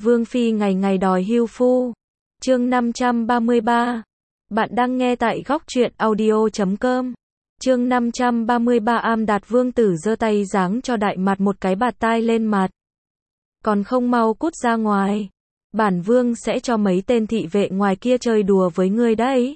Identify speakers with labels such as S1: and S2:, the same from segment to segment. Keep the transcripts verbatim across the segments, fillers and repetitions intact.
S1: Vương Phi ngày ngày đòi hưu phu. Chương năm trăm ba mươi ba. Bạn đang nghe tại góc truyện audio chấm com. Chương năm trăm ba mươi ba. Am Đạt Vương tử giơ tay giáng cho Đại Mặt một cái bạt tai lên mặt. Còn không mau cút ra ngoài. Bản vương sẽ cho mấy tên thị vệ ngoài kia chơi đùa với ngươi đấy.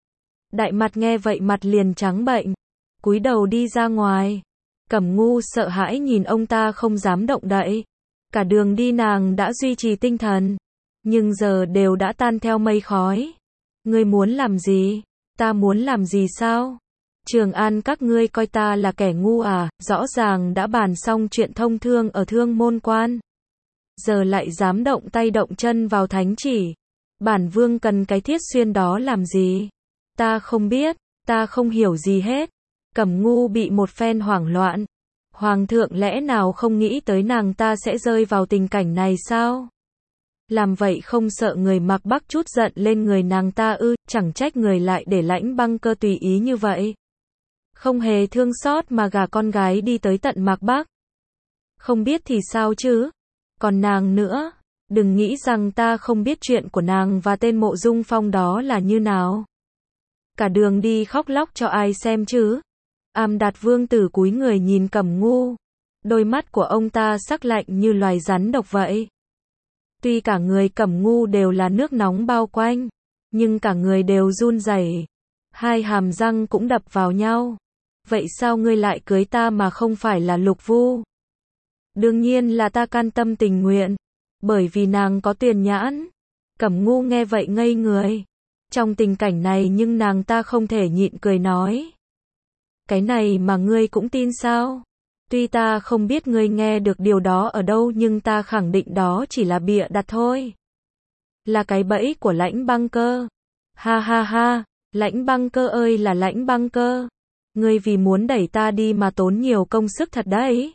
S1: Đại Mặt nghe vậy mặt liền trắng bệnh, cúi đầu đi ra ngoài. Cẩm Ngu sợ hãi nhìn ông ta không dám động đậy. Cả đường đi nàng đã duy trì tinh thần, nhưng giờ đều đã tan theo mây khói. Ngươi muốn làm gì? Ta muốn làm gì sao? Trường An các ngươi coi ta là kẻ ngu à? Rõ ràng đã bàn xong chuyện thông thương ở Thương Môn Quan, giờ lại dám động tay động chân vào thánh chỉ. Bản vương cần cái thiết xuyên đó làm gì? Ta không biết, ta không hiểu gì hết. Cẩm Ngu bị một phen hoảng loạn. Hoàng thượng lẽ nào không nghĩ tới nàng ta sẽ rơi vào tình cảnh này sao? Làm vậy không sợ người Mạc Bắc chút giận lên người nàng ta ư? Chẳng trách người lại để Lãnh Băng Cơ tùy ý như vậy, không hề thương xót mà gả con gái đi tới tận Mạc Bắc. Không biết thì sao chứ? Còn nàng nữa, đừng nghĩ rằng ta không biết chuyện của nàng và tên Mộ Dung Phong đó là như nào. Cả đường đi khóc lóc cho ai xem chứ? Am Đạt Vương tử cúi người nhìn Cẩm Ngu, đôi mắt của ông ta sắc lạnh như loài rắn độc vậy. Tuy cả người Cẩm Ngu đều là nước nóng bao quanh, nhưng cả người đều run rẩy, hai hàm răng cũng đập vào nhau. Vậy sao ngươi lại cưới ta mà không phải là Lục Vu? Đương nhiên là ta can tâm tình nguyện, bởi vì nàng có tiền nhãn. Cẩm Ngu nghe vậy ngây người. Trong tình cảnh này nhưng nàng ta không thể nhịn cười nói. Cái này mà ngươi cũng tin sao? Tuy ta không biết ngươi nghe được điều đó ở đâu nhưng ta khẳng định đó chỉ là bịa đặt thôi. Là cái bẫy của Lãnh Băng Cơ. Ha ha ha, Lãnh Băng Cơ ơi là Lãnh Băng Cơ. Ngươi vì muốn đẩy ta đi mà tốn nhiều công sức thật đấy.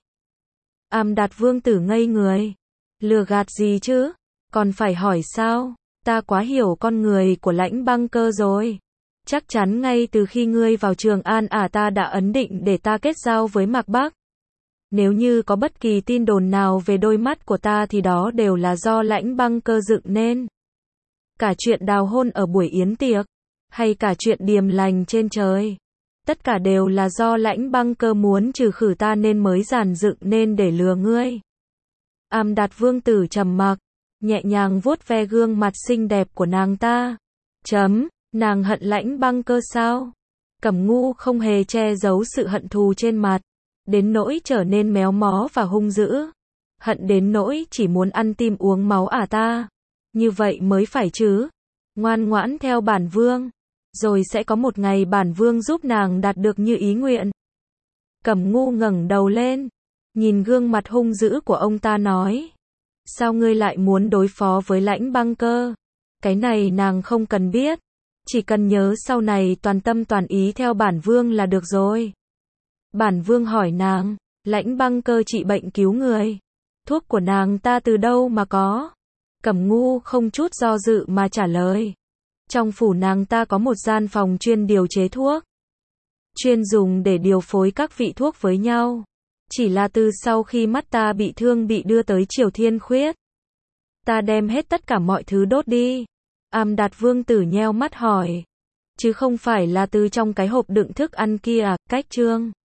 S1: Am Đạt Vương tử ngây người. Lừa gạt gì chứ? Còn phải hỏi sao? Ta quá hiểu con người của Lãnh Băng Cơ rồi. Chắc chắn ngay từ khi ngươi vào Trường An à ta đã ấn định để ta kết giao với Mạc Bắc. Nếu như có bất kỳ tin đồn nào về đôi mắt của ta thì đó đều là do Lãnh Băng Cơ dựng nên. Cả chuyện đào hôn ở buổi yến tiệc, hay cả chuyện điềm lành trên trời, tất cả đều là do Lãnh Băng Cơ muốn trừ khử ta nên mới giàn dựng nên để lừa ngươi. Am Đạt Vương tử trầm mặc, nhẹ nhàng vuốt ve gương mặt xinh đẹp của nàng ta. Chấm, nàng hận Lãnh Băng Cơ sao? Cẩm Ngu không hề che giấu sự hận thù trên mặt, đến nỗi trở nên méo mó và hung dữ. Hận đến nỗi chỉ muốn ăn tim uống máu à ta? Như vậy mới phải chứ. Ngoan ngoãn theo bản vương, rồi sẽ có một ngày bản vương giúp nàng đạt được như ý nguyện. Cẩm Ngu ngẩng đầu lên, nhìn gương mặt hung dữ của ông ta nói. Sao ngươi lại muốn đối phó với Lãnh Băng Cơ? Cái này nàng không cần biết, chỉ cần nhớ sau này toàn tâm toàn ý theo bản vương là được rồi. Bản vương hỏi nàng, Lãnh Băng Cơ trị bệnh cứu người, thuốc của nàng ta từ đâu mà có? Cẩm Ngu không chút do dự mà trả lời. Trong phủ nàng ta có một gian phòng chuyên điều chế thuốc, chuyên dùng để điều phối các vị thuốc với nhau. Chỉ là từ sau khi mắt ta bị thương bị đưa tới Triều Thiên Khuyết, ta đem hết tất cả mọi thứ đốt đi. Am Đạt Vương tử nheo mắt hỏi. Chứ không phải là từ trong cái hộp đựng thức ăn kia à? Cách trương.